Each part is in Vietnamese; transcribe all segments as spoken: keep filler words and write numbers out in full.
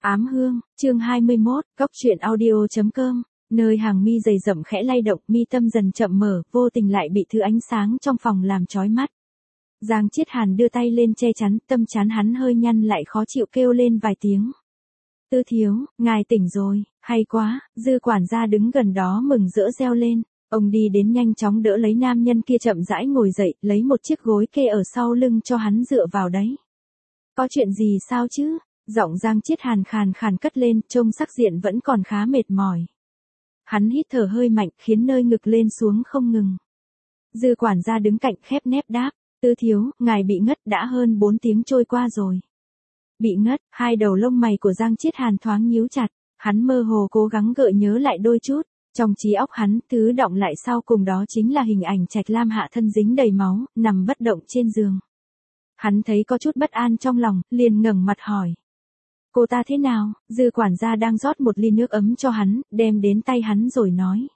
Ám hương, chương hai mươi mốt, góc truyện audio chấm com, nơi hàng mi dày rậm khẽ lay động, mi tâm dần chậm mở, vô tình lại bị thứ ánh sáng trong phòng làm chói mắt. Giang Chiết Hàn đưa tay lên che chắn, tâm trán hắn hơi nhăn lại khó chịu kêu lên vài tiếng. Tư thiếu, ngài tỉnh rồi, hay quá, Dư quản gia đứng gần đó mừng rỡ reo lên. Ông đi đến nhanh chóng đỡ lấy nam nhân kia chậm rãi ngồi dậy, lấy một chiếc gối kê ở sau lưng cho hắn dựa vào đấy. Có chuyện gì sao chứ? Giọng Giang Chiết Hàn khàn khàn cất lên, trông sắc diện vẫn còn khá mệt mỏi. Hắn hít thở hơi mạnh, khiến nơi ngực lên xuống không ngừng. Dư quản gia đứng cạnh khép nép đáp, Tư thiếu, ngài bị ngất đã hơn bốn tiếng trôi qua rồi. Bị ngất, hai đầu lông mày của Giang Chiết Hàn thoáng nhíu chặt, hắn mơ hồ cố gắng gợi nhớ lại đôi chút. Trong trí óc hắn, thứ động lại sau cùng đó chính là hình ảnh Trạch Lam hạ thân dính đầy máu, nằm bất động trên giường. Hắn thấy có chút bất an trong lòng, liền ngẩng mặt hỏi. Cô ta thế nào? Dư quản gia đang rót một ly nước ấm cho hắn, đem đến tay hắn rồi nói.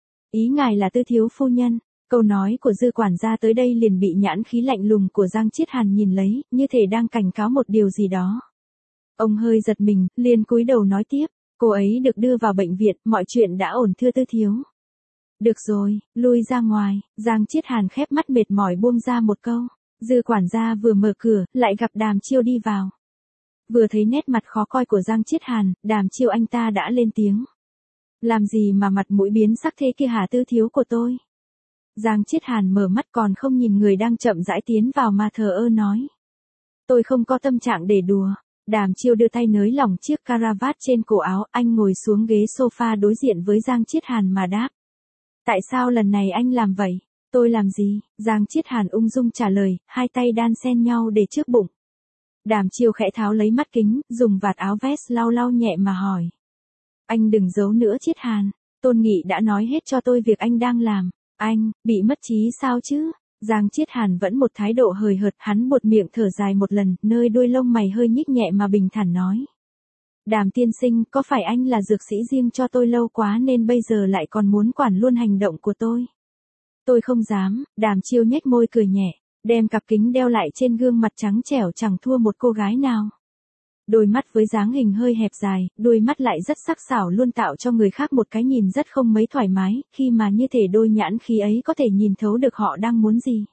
Ý ngài là Tư thiếu phu nhân. Câu nói của dư quản gia tới đây liền bị nhãn khí lạnh lùng của Giang Chiết Hàn nhìn lấy, như thể đang cảnh cáo một điều gì đó. Ông hơi giật mình, liền cúi đầu nói tiếp. Cô ấy được đưa vào bệnh viện, mọi chuyện đã ổn thưa Tư thiếu. Được rồi, lui ra ngoài. Giang Chiết Hàn khép mắt mệt mỏi buông ra một câu. Dư quản gia vừa mở cửa, lại gặp Đàm Chiêu đi vào. Vừa thấy nét mặt khó coi của Giang Chiết Hàn, Đàm Chiêu anh ta đã lên tiếng. Làm gì mà mặt mũi biến sắc thế kia hả Tư thiếu của tôi? Giang Chiết Hàn mở mắt còn không nhìn người đang chậm rãi tiến vào mà thờ ơ nói. Tôi không có tâm trạng để đùa. Đàm Chiêu đưa tay nới lỏng chiếc caravat trên cổ áo, anh ngồi xuống ghế sofa đối diện với Giang Chiết Hàn mà đáp. Tại sao lần này anh làm vậy? Tôi làm gì? Giang Chiết Hàn ung dung trả lời, hai tay đan xen nhau để trước bụng. Đàm Chiêu khẽ tháo lấy mắt kính, dùng vạt áo vest lau lau nhẹ mà hỏi. Anh đừng giấu nữa Chiết Hàn, Tôn Nghị đã nói hết cho tôi việc anh đang làm. Anh, bị mất trí sao chứ? Giang Chiết Hàn vẫn một thái độ hời hợt, hắn buột miệng thở dài một lần, nơi đuôi lông mày hơi nhích nhẹ mà bình thản nói. Đàm tiên sinh, có phải anh là dược sĩ riêng cho tôi lâu quá nên bây giờ lại còn muốn quản luôn hành động của tôi? Tôi không dám. Đàm Chiêu nhếch môi cười nhẹ, đem cặp kính đeo lại trên gương mặt trắng trẻo chẳng thua một cô gái nào. Đôi mắt với dáng hình hơi hẹp dài, đôi mắt lại rất sắc sảo luôn tạo cho người khác một cái nhìn rất không mấy thoải mái, khi mà như thể đôi nhãn khí ấy có thể nhìn thấu được họ đang muốn gì.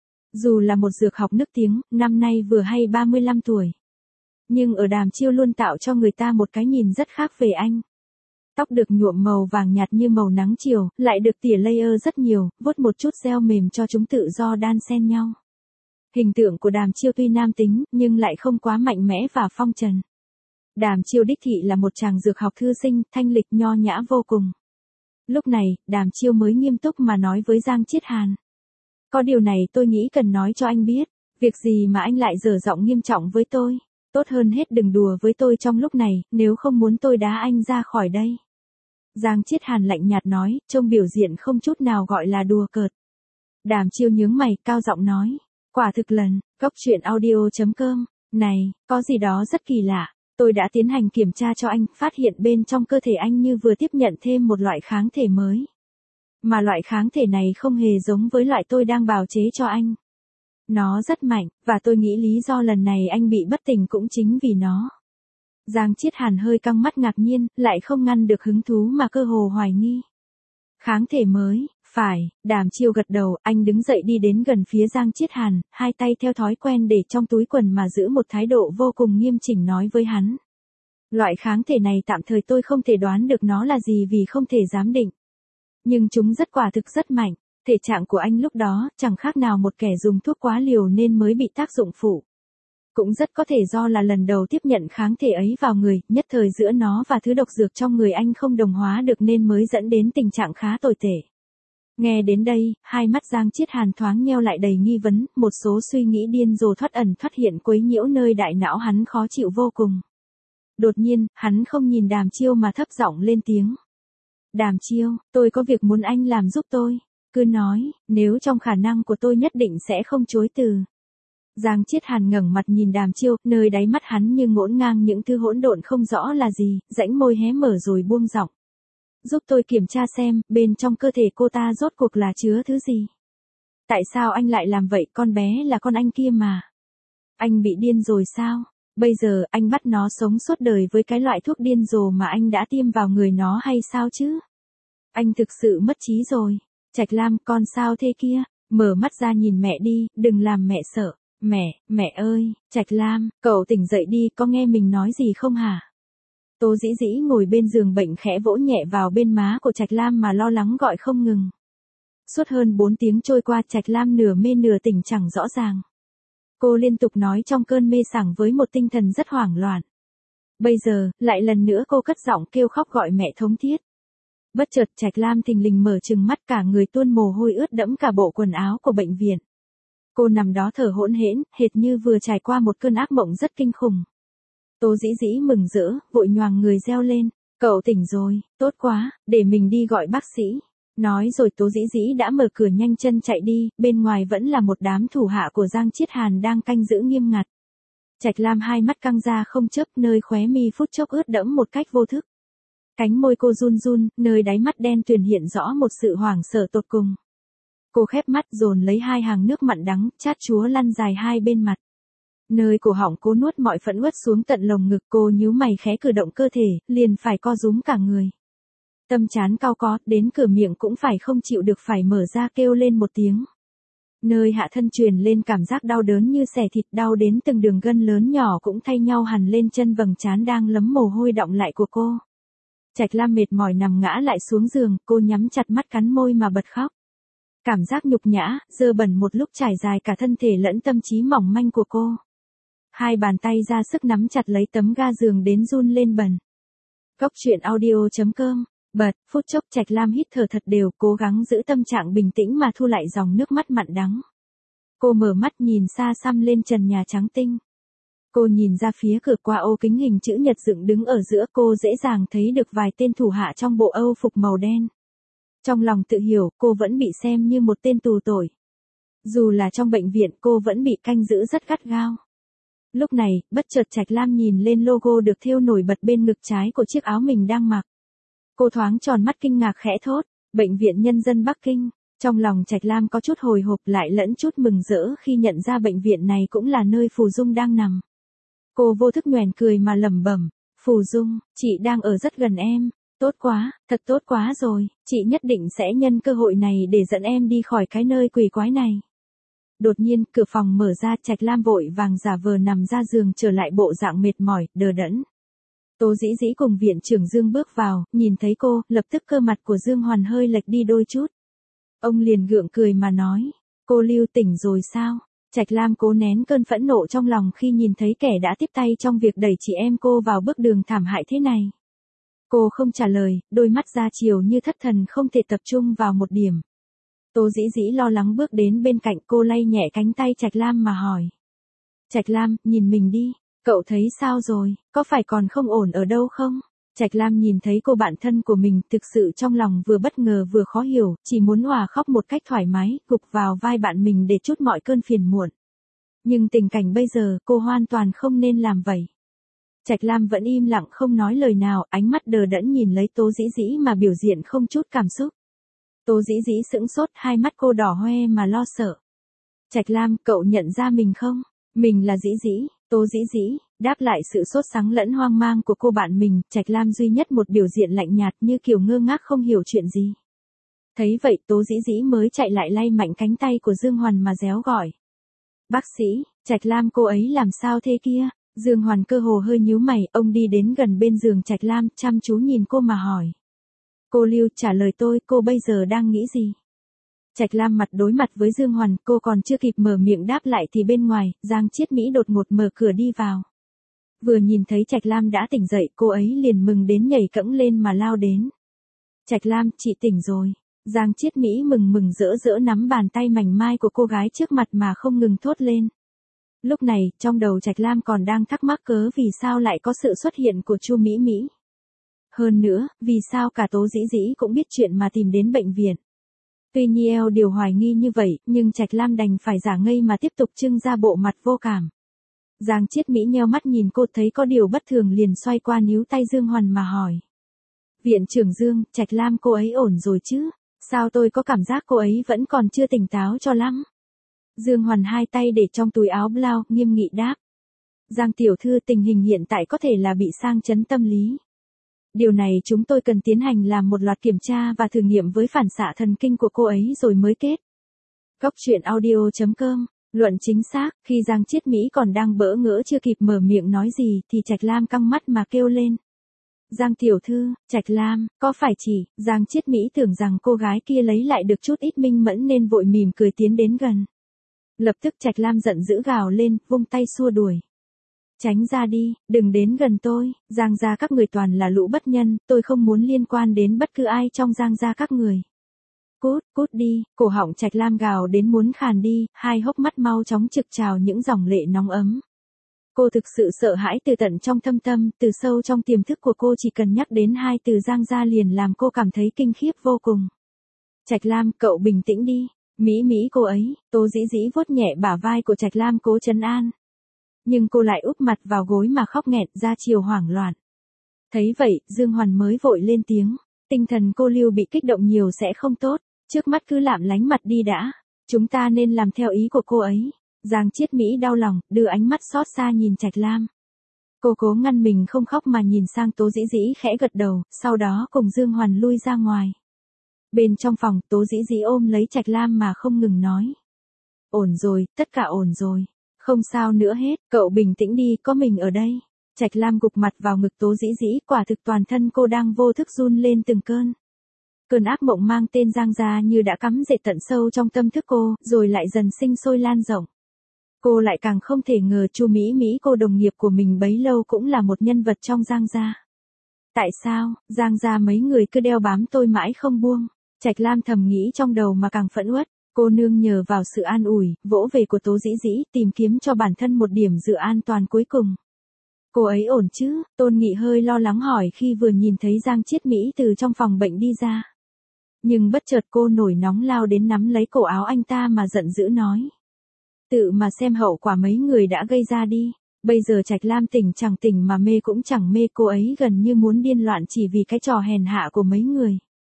Dù là một dược học nức tiếng, năm nay vừa hay ba mươi lăm tuổi. Nhưng ở Đàm Chiêu luôn tạo cho người ta một cái nhìn rất khác về anh. Tóc được nhuộm màu vàng nhạt như màu nắng chiều, lại được tỉa layer rất nhiều, vuốt một chút gel mềm cho chúng tự do đan xen nhau. Hình tượng của Đàm Chiêu tuy nam tính, nhưng lại không quá mạnh mẽ và phong trần. Đàm Chiêu đích thị là một chàng dược học thư sinh, thanh lịch nho nhã vô cùng. Lúc này, Đàm Chiêu mới nghiêm túc mà nói với Giang Chiết Hàn. Có điều này tôi nghĩ cần nói cho anh biết, việc gì mà anh lại dở giọng nghiêm trọng với tôi. Tốt hơn hết đừng đùa với tôi trong lúc này, nếu không muốn tôi đá anh ra khỏi đây. Giang Chiết Hàn lạnh nhạt nói, trông biểu diện không chút nào gọi là đùa cợt. Đàm Chiêu nhướng mày, cao giọng nói. Quả thực lần, góc truyện audio chấm com, này, có gì đó rất kỳ lạ. Tôi đã tiến hành kiểm tra cho anh, phát hiện bên trong cơ thể anh như vừa tiếp nhận thêm một loại kháng thể mới. Mà loại kháng thể này không hề giống với loại tôi đang bào chế cho anh. Nó rất mạnh, và tôi nghĩ lý do lần này anh bị bất tỉnh cũng chính vì nó. Giang Chiết Hàn hơi căng mắt ngạc nhiên, lại không ngăn được hứng thú mà cơ hồ hoài nghi. Kháng thể mới, phải, Đàm Chiêu gật đầu, anh đứng dậy đi đến gần phía Giang Chiết Hàn, hai tay theo thói quen để trong túi quần mà giữ một thái độ vô cùng nghiêm chỉnh nói với hắn. Loại kháng thể này tạm thời tôi không thể đoán được nó là gì vì không thể giám định. Nhưng chúng rất quả thực rất mạnh, thể trạng của anh lúc đó chẳng khác nào một kẻ dùng thuốc quá liều nên mới bị tác dụng phụ. Cũng rất có thể do là lần đầu tiếp nhận kháng thể ấy vào người, nhất thời giữa nó và thứ độc dược trong người anh không đồng hóa được nên mới dẫn đến tình trạng khá tồi tệ. Nghe đến đây, hai mắt Giang Chiết Hàn thoáng nheo lại đầy nghi vấn, một số suy nghĩ điên rồ thoát ẩn thoát hiện quấy nhiễu nơi đại não hắn khó chịu vô cùng. Đột nhiên, hắn không nhìn Đàm Chiêu mà thấp giọng lên tiếng. Đàm Chiêu, tôi có việc muốn anh làm giúp tôi. Cứ nói, nếu trong khả năng của tôi nhất định sẽ không chối từ. Giang Chiết Hàn ngẩng mặt nhìn Đàm Chiêu, nơi đáy mắt hắn như ngổn ngang những thứ hỗn độn không rõ là gì, rãnh môi hé mở rồi buông giọng. Giúp tôi kiểm tra xem, bên trong cơ thể cô ta rốt cuộc là chứa thứ gì. Tại sao anh lại làm vậy, con bé là con anh kia mà. Anh bị điên rồi sao? Bây giờ anh bắt nó sống suốt đời với cái loại thuốc điên rồ mà anh đã tiêm vào người nó hay sao chứ? Anh thực sự mất trí rồi. Trạch Lam, con sao thế kia? Mở mắt ra nhìn mẹ đi, đừng làm mẹ sợ. Mẹ, mẹ ơi, Trạch Lam, cậu tỉnh dậy đi, có nghe mình nói gì không hả? Tô Dĩ Dĩ ngồi bên giường bệnh khẽ vỗ nhẹ vào bên má của Trạch Lam mà lo lắng gọi không ngừng. Suốt hơn bốn tiếng trôi qua, Trạch Lam nửa mê nửa tỉnh chẳng rõ ràng. Cô liên tục nói trong cơn mê sảng với một tinh thần rất hoảng loạn. Bây giờ, lại lần nữa cô cất giọng kêu khóc gọi mẹ thống thiết. Bất chợt Trạch Lam thình lình mở trừng mắt, cả người tuôn mồ hôi ướt đẫm cả bộ quần áo của bệnh viện. Cô nằm đó thở hổn hển, hệt như vừa trải qua một cơn ác mộng rất kinh khủng. Tô Dĩ Dĩ mừng rỡ, vội nhoàng người reo lên. Cậu tỉnh rồi, tốt quá, để mình đi gọi bác sĩ. Nói rồi Tô Dĩ Dĩ đã mở cửa nhanh chân chạy đi, bên ngoài vẫn là một đám thủ hạ của Giang Chiết Hàn đang canh giữ nghiêm ngặt. Trạch Lam hai mắt căng ra không chớp, nơi khóe mi phút chốc ướt đẫm một cách vô thức. Cánh môi cô run run, nơi đáy mắt đen tuyền hiện rõ một sự hoảng sợ tột cùng. Cô khép mắt dồn lấy hai hàng nước mặn đắng, chát chúa lăn dài hai bên mặt. Nơi cổ họng cô nuốt mọi phẫn uất xuống tận lồng ngực, cô nhíu mày khẽ cử động cơ thể, liền phải co rúm cả người. Tâm trán cau có, đến cửa miệng cũng phải không chịu được phải mở ra kêu lên một tiếng. Nơi hạ thân truyền lên cảm giác đau đớn như xẻ thịt, đau đến từng đường gân lớn nhỏ cũng thay nhau hằn lên chân vầng trán đang lấm mồ hôi đọng lại của cô. Trạch Lam mệt mỏi nằm ngã lại xuống giường, cô nhắm chặt mắt cắn môi mà bật khóc. Cảm giác nhục nhã, dơ bẩn một lúc trải dài cả thân thể lẫn tâm trí mỏng manh của cô. Hai bàn tay ra sức nắm chặt lấy tấm ga giường đến run lên bần. Góc truyện audio chấm com, bật, phút chốc Trạch Lam hít thở thật đều, cố gắng giữ tâm trạng bình tĩnh mà thu lại dòng nước mắt mặn đắng. Cô mở mắt nhìn xa xăm lên trần nhà trắng tinh. Cô nhìn ra phía cửa qua ô kính hình chữ nhật dựng đứng ở giữa, cô dễ dàng thấy được vài tên thủ hạ trong bộ âu phục màu đen. Trong lòng tự hiểu, cô vẫn bị xem như một tên tù tội. Dù là trong bệnh viện, cô vẫn bị canh giữ rất gắt gao. Lúc này, bất chợt Trạch Lam nhìn lên logo được thêu nổi bật bên ngực trái của chiếc áo mình đang mặc. Cô thoáng tròn mắt kinh ngạc khẽ thốt, Bệnh viện Nhân dân Bắc Kinh. Trong lòng Trạch Lam có chút hồi hộp lại lẫn chút mừng rỡ khi nhận ra bệnh viện này cũng là nơi Phù Dung đang nằm. Cô vô thức nhoẻn cười mà lẩm bẩm, Phù Dung, chị đang ở rất gần em. Tốt quá, thật tốt quá rồi, chị nhất định sẽ nhân cơ hội này để dẫn em đi khỏi cái nơi quỷ quái này. Đột nhiên, cửa phòng mở ra, Trạch Lam vội vàng giả vờ nằm ra giường trở lại bộ dạng mệt mỏi, đờ đẫn. Tô Dĩ Dĩ cùng viện trưởng Dương bước vào, nhìn thấy cô, lập tức cơ mặt của Dương Hoàn hơi lệch đi đôi chút. Ông liền gượng cười mà nói, cô Lưu tỉnh rồi sao? Trạch Lam cố nén cơn phẫn nộ trong lòng khi nhìn thấy kẻ đã tiếp tay trong việc đẩy chị em cô vào bước đường thảm hại thế này. Cô không trả lời, đôi mắt ra chiều như thất thần không thể tập trung vào một điểm. Tô Dĩ Dĩ lo lắng bước đến bên cạnh cô, lay nhẹ cánh tay Trạch Lam mà hỏi. Trạch Lam, nhìn mình đi, cậu thấy sao rồi, có phải còn không ổn ở đâu không? Trạch Lam nhìn thấy cô bạn thân của mình, thực sự trong lòng vừa bất ngờ vừa khó hiểu, chỉ muốn òa khóc một cách thoải mái, gục vào vai bạn mình để trút mọi cơn phiền muộn. Nhưng tình cảnh bây giờ, cô hoàn toàn không nên làm vậy. Trạch Lam vẫn im lặng không nói lời nào, ánh mắt đờ đẫn nhìn lấy Tô Dĩ Dĩ mà biểu diện không chút cảm xúc. Tô Dĩ Dĩ sững sốt, hai mắt cô đỏ hoe mà lo sợ. Trạch Lam, cậu nhận ra mình không? Mình là Dĩ Dĩ. Tô Dĩ Dĩ đáp lại sự sốt sắng lẫn hoang mang của cô bạn mình, Trạch Lam duy nhất một biểu diện lạnh nhạt như kiểu ngơ ngác không hiểu chuyện gì. Thấy vậy Tô Dĩ Dĩ mới chạy lại lay mạnh cánh tay của Dương Hoàn mà réo gọi. Bác sĩ, Trạch Lam, cô ấy làm sao thế kia? Dương Hoàn cơ hồ hơi nhíu mày, ông đi đến gần bên giường Trạch Lam, chăm chú nhìn cô mà hỏi. Cô Lưu, trả lời tôi, cô bây giờ đang nghĩ gì? Trạch Lam mặt đối mặt với Dương Hoàn, cô còn chưa kịp mở miệng đáp lại thì bên ngoài, Giang Chiết Mỹ đột ngột mở cửa đi vào. Vừa nhìn thấy Trạch Lam đã tỉnh dậy, cô ấy liền mừng đến nhảy cẫng lên mà lao đến. Trạch Lam, chị tỉnh rồi. Giang Chiết Mỹ mừng mừng rỡ rỡ nắm bàn tay mảnh mai của cô gái trước mặt mà không ngừng thốt lên. Lúc này, trong đầu Trạch Lam còn đang thắc mắc cớ vì sao lại có sự xuất hiện của Chu Mỹ Mỹ. Hơn nữa, vì sao cả Tố Dĩ Dĩ cũng biết chuyện mà tìm đến bệnh viện. Tuy Nhiêu điều hoài nghi như vậy, nhưng Trạch Lam đành phải giả ngây mà tiếp tục trưng ra bộ mặt vô cảm. Giang Chiết Mỹ nheo mắt nhìn cô, thấy có điều bất thường liền xoay qua níu tay Dương Hoàn mà hỏi. Viện trưởng Dương, Trạch Lam, cô ấy ổn rồi chứ? Sao tôi có cảm giác cô ấy vẫn còn chưa tỉnh táo cho lắm? Dương Hoàn hai tay để trong túi áo blau, nghiêm nghị đáp. Giang tiểu thư, tình hình hiện tại có thể là bị sang chấn tâm lý. Điều này chúng tôi cần tiến hành làm một loạt kiểm tra và thử nghiệm với phản xạ thần kinh của cô ấy rồi mới kết. Góc truyện audio chấm com. Luận chính xác, khi Giang Chiết Mỹ còn đang bỡ ngỡ chưa kịp mở miệng nói gì thì Trạch Lam căng mắt mà kêu lên. Giang tiểu thư, Trạch Lam, có phải chỉ, Giang Chiết Mỹ tưởng rằng cô gái kia lấy lại được chút ít minh mẫn nên vội mỉm cười tiến đến gần. Lập tức Trạch Lam giận dữ gào lên, vung tay xua đuổi. Tránh ra đi, đừng đến gần tôi, Giang gia các người toàn là lũ bất nhân, tôi không muốn liên quan đến bất cứ ai trong Giang gia các người. Cút, cút đi, cổ họng Trạch Lam gào đến muốn khàn đi, hai hốc mắt mau chóng trực trào những dòng lệ nóng ấm. Cô thực sự sợ hãi từ tận trong thâm tâm, từ sâu trong tiềm thức của cô chỉ cần nhắc đến hai từ Giang gia liền làm cô cảm thấy kinh khiếp vô cùng. Trạch Lam, cậu bình tĩnh đi, Mỹ Mỹ cô ấy, Tố Dĩ Dĩ vuốt nhẹ bả vai của Trạch Lam cố trấn an. Nhưng cô lại úp mặt vào gối mà khóc nghẹn ra chiều hoảng loạn. Thấy vậy, Dương Hoàn mới vội lên tiếng, tinh thần cô Lưu bị kích động nhiều sẽ không tốt, trước mắt cứ lạm lánh mặt đi đã, chúng ta nên làm theo ý của cô ấy. Giang Chiết Mỹ đau lòng, đưa ánh mắt xót xa nhìn Trạch Lam. Cô cố ngăn mình không khóc mà nhìn sang Tố Dĩ Dĩ khẽ gật đầu, sau đó cùng Dương Hoàn lui ra ngoài. Bên trong phòng, Tố Dĩ Dĩ ôm lấy Trạch Lam mà không ngừng nói. Ổn rồi, tất cả ổn rồi. Không sao nữa hết, cậu bình tĩnh đi, có mình ở đây. Trạch Lam gục mặt vào ngực Tố Dĩ Dĩ, quả thực toàn thân cô đang vô thức run lên từng cơn. Cơn ác mộng mang tên Giang gia như đã cắm rễ tận sâu trong tâm thức cô, rồi lại dần sinh sôi lan rộng. Cô lại càng không thể ngờ Chu Mỹ Mỹ cô đồng nghiệp của mình bấy lâu cũng là một nhân vật trong Giang gia. Tại sao, Giang gia mấy người cứ đeo bám tôi mãi không buông? Trạch Lam thầm nghĩ trong đầu mà càng phẫn uất. Cô nương nhờ vào sự an ủi, vỗ về của Tố Dĩ Dĩ, tìm kiếm cho bản thân một điểm dựa an toàn cuối cùng. Cô ấy ổn chứ? Tôn Nghị hơi lo lắng hỏi khi vừa nhìn thấy Giang Chiết Mỹ từ trong phòng bệnh đi ra. Nhưng bất chợt cô nổi nóng lao đến nắm lấy cổ áo anh ta mà giận dữ nói. Tự mà xem hậu quả mấy người đã gây ra đi. Bây giờ Trạch Lam tỉnh chẳng tỉnh mà mê cũng chẳng mê, cô ấy gần như muốn điên loạn chỉ vì cái trò hèn hạ của mấy người.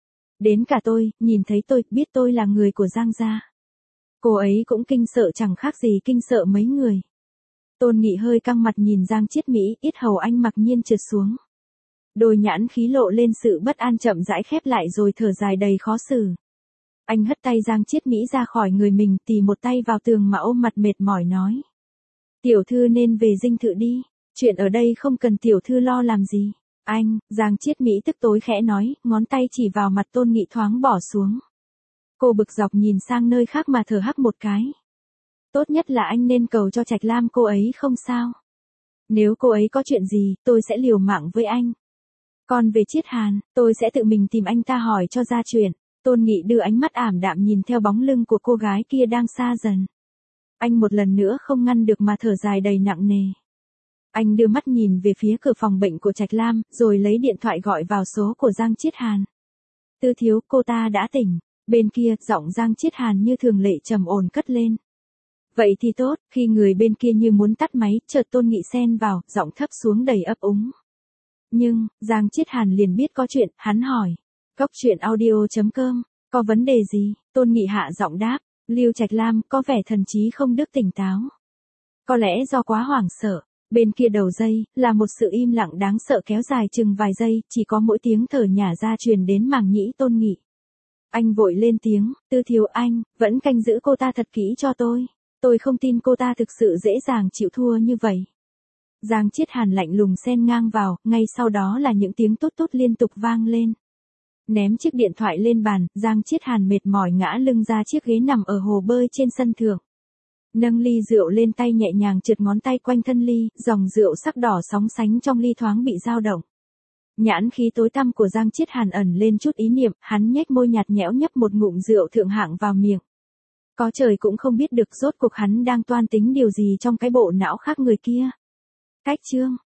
Đến cả tôi, nhìn thấy tôi, biết tôi là người của Giang gia. Cô ấy cũng kinh sợ chẳng khác gì kinh sợ mấy người. Tôn Nghị hơi căng mặt nhìn Giang Chiết Mỹ, yết hầu anh mặc nhiên trượt xuống. Đôi nhãn khí lộ lên sự bất an chậm rãi khép lại rồi thở dài đầy khó xử. Anh hất tay Giang Chiết Mỹ ra khỏi người mình, tì một tay vào tường mà ôm mặt mệt mỏi nói. Tiểu thư nên về dinh thự đi, chuyện ở đây không cần tiểu thư lo làm gì. Anh, Giang Chiết Mỹ tức tối khẽ nói, ngón tay chỉ vào mặt Tôn Nghị thoáng bỏ xuống. Cô bực dọc nhìn sang nơi khác mà thở hắt một cái. Tốt nhất là anh nên cầu cho Trạch Lam cô ấy không sao. Nếu cô ấy có chuyện gì, tôi sẽ liều mạng với anh. Còn về Chiết Hàn, tôi sẽ tự mình tìm anh ta hỏi cho ra chuyện. Tôn Nghị đưa ánh mắt ảm đạm nhìn theo bóng lưng của cô gái kia đang xa dần. Anh một lần nữa không ngăn được mà thở dài đầy nặng nề. Anh đưa mắt nhìn về phía cửa phòng bệnh của Trạch Lam, rồi lấy điện thoại gọi vào số của Giang Chiết Hàn. Tư thiếu, cô ta đã tỉnh. Bên kia, giọng Giang Chiết Hàn như thường lệ trầm ổn cất lên. Vậy thì tốt, khi người bên kia như muốn tắt máy, chợt Tôn Nghị xen vào, giọng thấp xuống đầy ấp úng. Nhưng, Giang Chiết Hàn liền biết có chuyện, hắn hỏi. Góc truyện audio chấm com, có vấn đề gì? Tôn Nghị hạ giọng đáp, Lưu Trạch Lam có vẻ thần trí không đức tỉnh táo. Có lẽ do quá hoảng sợ. Bên kia đầu dây, là một sự im lặng đáng sợ kéo dài chừng vài giây, chỉ có mỗi tiếng thở nhả ra truyền đến màng nhĩ Tôn Nghị. Anh vội lên tiếng, Tư thiếu anh, vẫn canh giữ cô ta thật kỹ cho tôi. Tôi không tin cô ta thực sự dễ dàng chịu thua như vậy. Giang Chiết Hàn lạnh lùng xen ngang vào, ngay sau đó là những tiếng tốt tốt liên tục vang lên. Ném chiếc điện thoại lên bàn, Giang Chiết Hàn mệt mỏi ngã lưng ra chiếc ghế nằm ở hồ bơi trên sân thượng. Nâng ly rượu lên tay nhẹ nhàng trượt ngón tay quanh thân ly, dòng rượu sắc đỏ sóng sánh trong ly thoáng bị dao động. Nhãn khí tối tăm của Giang Chiết Hàn ẩn lên chút ý niệm, hắn nhếch môi nhạt nhẽo nhấp một ngụm rượu thượng hạng vào miệng. Có trời cũng không biết được rốt cuộc hắn đang toan tính điều gì trong cái bộ não khác người kia. Cách chương